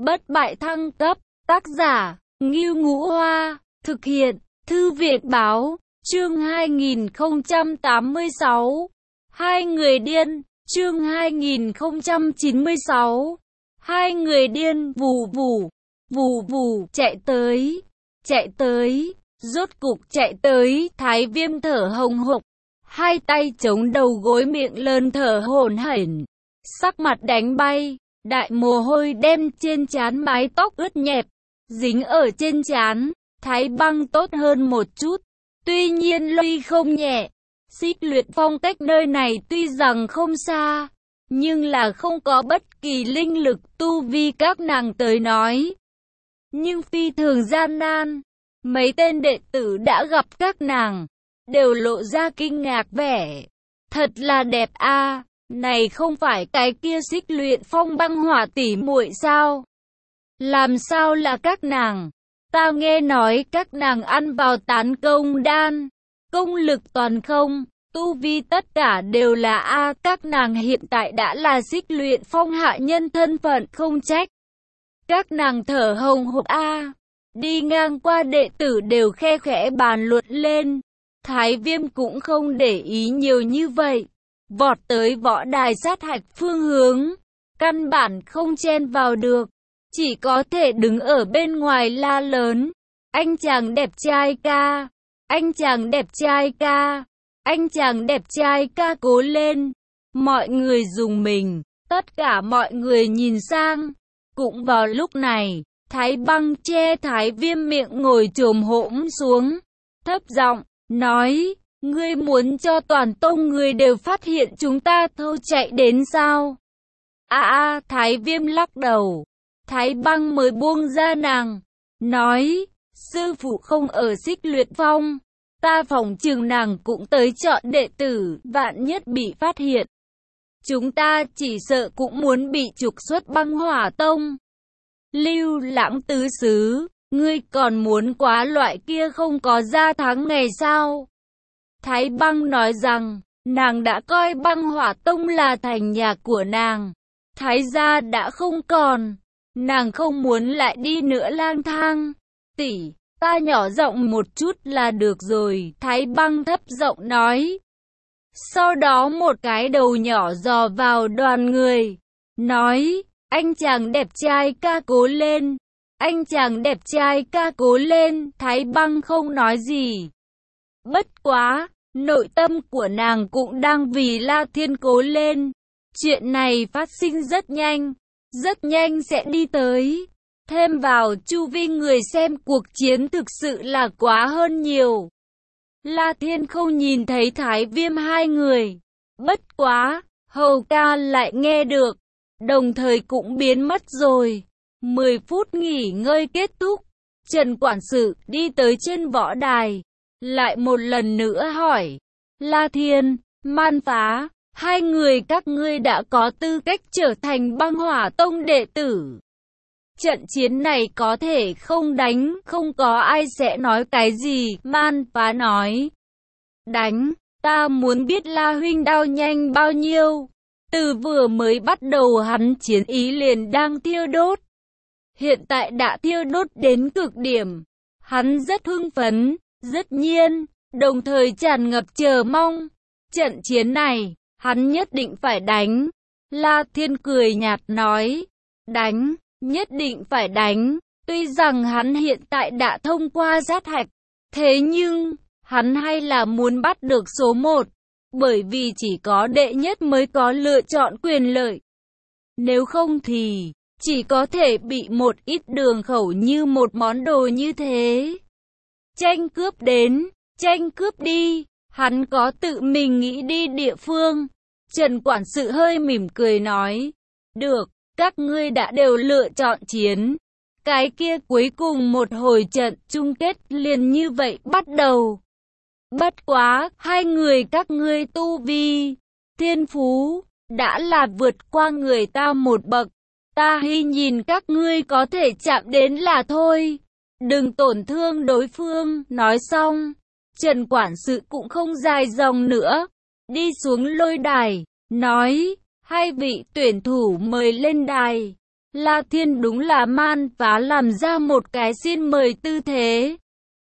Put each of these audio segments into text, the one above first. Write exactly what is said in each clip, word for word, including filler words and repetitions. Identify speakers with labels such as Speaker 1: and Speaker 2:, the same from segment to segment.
Speaker 1: Bất bại thăng cấp, tác giả, Ngưu Ngũ Hoa, thực hiện, Thư viện Báo, chương hai nghìn không trăm tám mươi sáu. Hai người điên, chương hai nghìn không trăm chín mươi sáu. Hai người điên, vù vù, vù vù, chạy tới, chạy tới, rốt cục chạy tới, Thái Viêm thở hồng hộc, hai tay chống đầu gối miệng lớn thở hổn hển, sắc mặt đánh bay, đại mồ hôi đen trên trán, mái tóc ướt nhẹp, dính ở trên trán. Thái Băng tốt hơn một chút, tuy nhiên lây không nhẹ. Xích Luyện Phong cách nơi này tuy rằng không xa, nhưng là không có bất kỳ linh lực tu vi các nàng tới nói. Nhưng phi thường gian nan, mấy tên đệ tử đã gặp các nàng, đều lộ ra kinh ngạc vẻ. Thật là đẹp a, à, này không phải cái kia Xích Luyện Phong băng hỏa tỷ muội sao? Làm sao là các nàng? Ta nghe nói các nàng ăn vào tán công đan, công lực toàn không, tu vi tất cả đều là A. Các nàng hiện tại đã là Xích Luyện Phong hạ nhân thân phận, không trách. Các nàng thở hồng hộc A. Đi ngang qua đệ tử đều khe khẽ bàn luận lên. Thái Viêm cũng không để ý nhiều như vậy, vọt tới võ đài sát hạch phương hướng, căn bản không chen vào được, chỉ có thể đứng ở bên ngoài la lớn. Anh chàng đẹp trai ca, anh chàng đẹp trai ca, anh chàng đẹp trai ca cố lên. Mọi người rùng mình, tất cả mọi người nhìn sang. Cũng vào lúc này, Thái Băng che Thái Viêm miệng ngồi chồm hổm xuống, thấp giọng nói, ngươi muốn cho toàn tông người đều phát hiện chúng ta thâu chạy đến sao? A a, Thái Viêm lắc đầu. Thái Băng mới buông ra nàng, nói, sư phụ không ở Xích Luyện Phong, ta phòng trường nàng cũng tới chọn đệ tử, vạn nhất bị phát hiện. Chúng ta chỉ sợ cũng muốn bị trục xuất băng hỏa tông. Lưu Lãng tứ xứ, ngươi còn muốn quá loại kia không có gia thắng ngày sao? Thái Băng nói rằng, nàng đã coi băng hỏa tông là thành nhà của nàng, Thái gia đã không còn. Nàng không muốn lại đi nữa lang thang. Tỷ, ta nhỏ giọng một chút là được rồi, Thái Băng thấp giọng nói. Sau đó một cái đầu nhỏ dò vào đoàn người, nói, anh chàng đẹp trai ca cố lên, anh chàng đẹp trai ca cố lên. Thái Băng không nói gì. Bất quá, nội tâm của nàng cũng đang vì La Thiên cố lên. Chuyện này phát sinh rất nhanh, rất nhanh sẽ đi tới. Thêm vào chu vi người xem cuộc chiến thực sự là quá hơn nhiều. La Thiên không nhìn thấy Thái Viêm hai người. Bất quá, Hầu ca lại nghe được, đồng thời cũng biến mất rồi. mười phút nghỉ ngơi kết thúc, Trần quản sự đi tới trên võ đài, lại một lần nữa hỏi, La Thiên, Man Phá, hai người các ngươi đã có tư cách trở thành băng hỏa tông đệ tử. Trận chiến này có thể không đánh, không có ai sẽ nói cái gì. Man Phá nói, đánh, ta muốn biết La huynh đao nhanh bao nhiêu. Từ vừa mới bắt đầu hắn chiến ý liền đang thiêu đốt, hiện tại đã thiêu đốt đến cực điểm. Hắn rất hưng phấn, rất nhiên, đồng thời tràn ngập chờ mong. Trận chiến này, hắn nhất định phải đánh. La Thiên cười nhạt nói, đánh, nhất định phải đánh. Tuy rằng hắn hiện tại đã thông qua sát hạch, thế nhưng, hắn hay là muốn bắt được số một, bởi vì chỉ có đệ nhất mới có lựa chọn quyền lợi. Nếu không thì, chỉ có thể bị một ít đường khẩu như một món đồ như thế. Tranh cướp đến, tranh cướp đi. Hắn có tự mình nghĩ đi địa phương. Trần quản sự hơi mỉm cười nói, được, các ngươi đã đều lựa chọn chiến. Cái kia cuối cùng một hồi trận chung kết liền như vậy bắt đầu. Bất quá, hai người các ngươi tu vi, thiên phú, đã là vượt qua người ta một bậc. Ta hy nhìn các ngươi có thể chạm đến là thôi. Đừng tổn thương đối phương. Nói xong, Trần quản sự cũng không dài dòng nữa, đi xuống lôi đài, nói, hai vị tuyển thủ mời lên đài. La Thiên đúng là Man Phá làm ra một cái xin mời tư thế.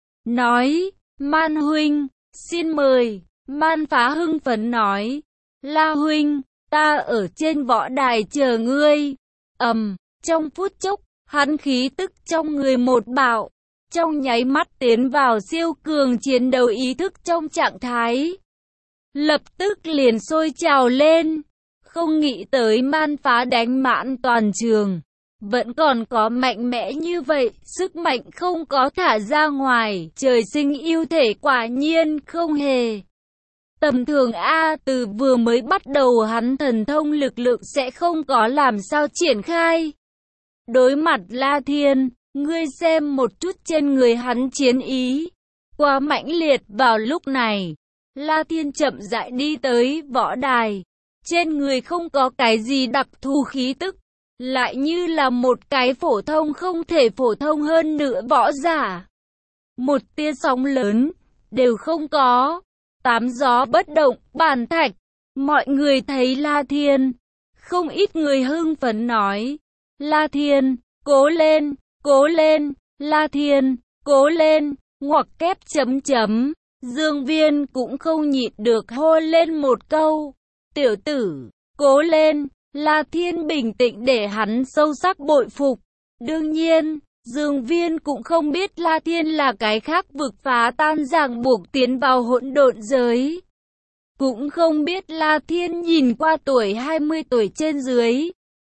Speaker 1: Nói, Man huynh, xin mời. Man Phá hưng phấn nói, La huynh, ta ở trên võ đài chờ ngươi. Ầm, trong phút chốc, hắn khí tức trong người một bạo, trong nháy mắt tiến vào siêu cường chiến đấu ý thức trong trạng thái. Lập tức liền sôi trào lên, không nghĩ tới Man Phá đánh mãn toàn trường. Vẫn còn có mạnh mẽ như vậy, sức mạnh không có thả ra ngoài, trời sinh ưu thể quả nhiên không hề tầm thường a. Từ vừa mới bắt đầu hắn thần thông lực lượng sẽ không có làm sao triển khai. Đối mặt La Thiên, ngươi xem một chút trên người hắn chiến ý, quá mãnh liệt. Vào lúc này, La Thiên chậm rãi đi tới võ đài, trên người không có cái gì đặc thù khí tức, lại như là một cái phổ thông không thể phổ thông hơn nữa võ giả. Một tia sóng lớn đều không có, tám gió bất động, bàn thạch. Mọi người thấy La Thiên, không ít người hưng phấn nói, La Thiên, cố lên, cố lên, La Thiên, cố lên, ngoặc kép chấm chấm. Dương Viên cũng không nhịn được hô lên một câu, tiểu tử, cố lên. La Thiên bình tĩnh để hắn sâu sắc bội phục. Đương nhiên, Dương Viên cũng không biết La Thiên là cái khác vực phá tan ràng buộc tiến vào hỗn độn giới. Cũng không biết La Thiên nhìn qua tuổi hai mươi tuổi trên dưới.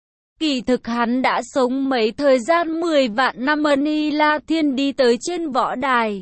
Speaker 1: Kỳ thực hắn đã sống mấy thời gian mười vạn năm ân. La Thiên đi tới trên võ đài,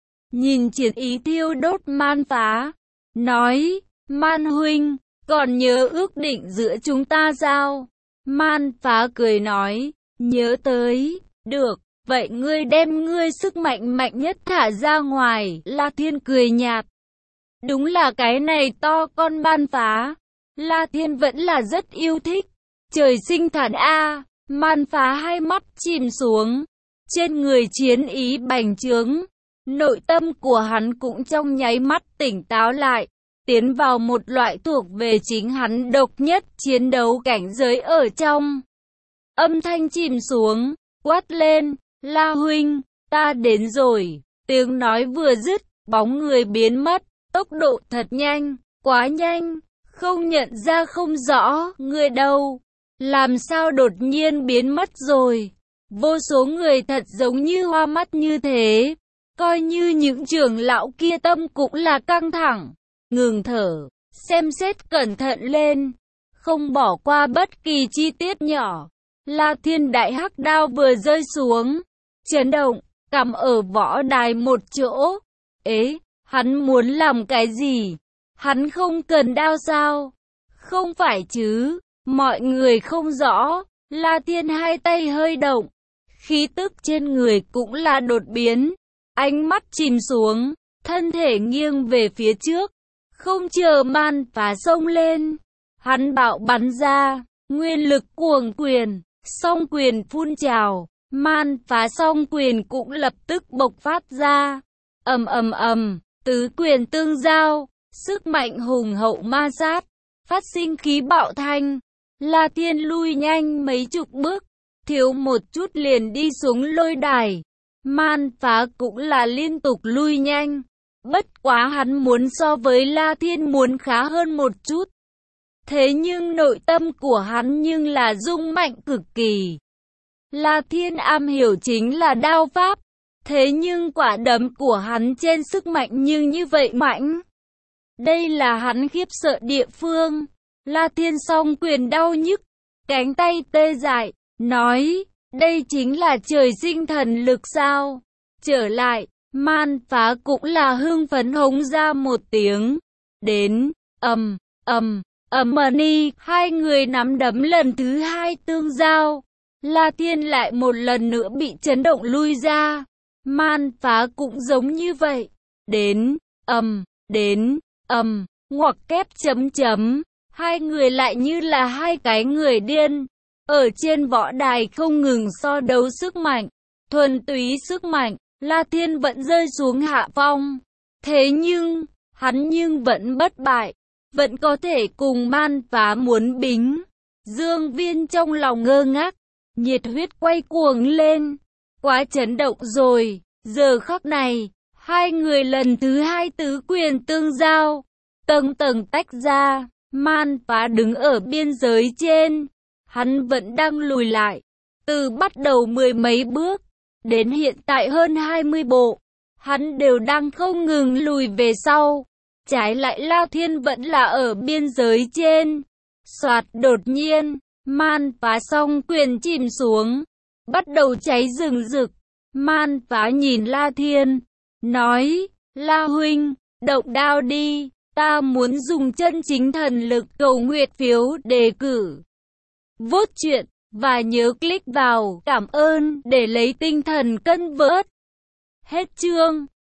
Speaker 1: nhìn chiến ý thiêu đốt Man Phá, nói, Man huynh, còn nhớ ước định giữa chúng ta sao? Man Phá cười nói, nhớ tới, được, vậy ngươi đem ngươi sức mạnh mạnh nhất thả ra ngoài. La Thiên cười nhạt, đúng là cái này to con Man Phá, La Thiên vẫn là rất yêu thích. Trời sinh thản a. Man Phá hai mắt chìm xuống, trên người chiến ý bành trướng, nội tâm của hắn cũng trong nháy mắt tỉnh táo lại, tiến vào một loại thuộc về chính hắn độc nhất chiến đấu cảnh giới ở trong. Âm thanh chìm xuống, quát lên, La huynh, ta đến rồi. Tiếng nói vừa dứt, bóng người biến mất, tốc độ thật nhanh, quá nhanh, không nhận ra không rõ, người đâu, làm sao đột nhiên biến mất rồi. Vô số người thật giống như hoa mắt như thế, coi như những trưởng lão kia tâm cũng là căng thẳng, ngừng thở, xem xét cẩn thận lên, không bỏ qua bất kỳ chi tiết nhỏ. La Thiên đại hắc đao vừa rơi xuống, chấn động, cắm ở võ đài một chỗ. Ế, hắn muốn làm cái gì? Hắn không cần đao sao? Không phải chứ? Mọi người không rõ. La Thiên hai tay hơi động, khí tức trên người cũng là đột biến, ánh mắt chìm xuống, thân thể nghiêng về phía trước, không chờ Man Phá xông lên, hắn bạo bắn ra, nguyên lực cuồng quyền, song quyền phun trào, Man Phá song quyền cũng lập tức bộc phát ra, ầm ầm ầm, tứ quyền tương giao, sức mạnh hùng hậu ma sát, phát sinh khí bạo thanh. La Thiên lui nhanh mấy chục bước, thiếu một chút liền đi xuống lôi đài. Man Phá cũng là liên tục lui nhanh, bất quá hắn muốn so với La Thiên muốn khá hơn một chút. Thế nhưng nội tâm của hắn nhưng là rung mạnh cực kỳ. La Thiên am hiểu chính là đao pháp, thế nhưng quả đấm của hắn trên sức mạnh nhưng như vậy mạnh. Đây là hắn khiếp sợ địa phương. La Thiên song quyền đau nhức, cánh tay tê dại, nói, đây chính là trời sinh thần lực sao? Trở lại, Man Phá cũng là hưng phấn hống ra một tiếng. Đến, ầm, ầm, ầm ni, hai người nắm đấm lần thứ hai tương giao. La Thiên lại một lần nữa bị chấn động lui ra. Man Phá cũng giống như vậy. Đến, ầm, đến, ầm, ngoặc kép chấm chấm. Hai người lại như là hai cái người điên, ở trên võ đài không ngừng so đấu sức mạnh, thuần túy sức mạnh. La Thiên vẫn rơi xuống hạ phong, thế nhưng, hắn nhưng vẫn bất bại, vẫn có thể cùng Man Phá muốn bính. Dương Viên trong lòng ngơ ngác, nhiệt huyết quay cuồng lên. Quá chấn động rồi, giờ khắc này, hai người lần thứ hai tứ quyền tương giao, tầng tầng tách ra. Man Phá đứng ở biên giới trên, hắn vẫn đang lùi lại, từ bắt đầu mười mấy bước, đến hiện tại hơn hai mươi bộ, hắn đều đang không ngừng lùi về sau. Trái lại La Thiên vẫn là ở biên giới trên. Soạt, đột nhiên, Man Phá song quyền chìm xuống, bắt đầu cháy rừng rực. Man Phá nhìn La Thiên, nói, La huynh, động đao đi, ta muốn dùng chân chính thần lực cầu nguyệt phiếu đề cử. Vốt truyện, và nhớ click vào cảm ơn để lấy tinh thần cân vớt. Hết chương.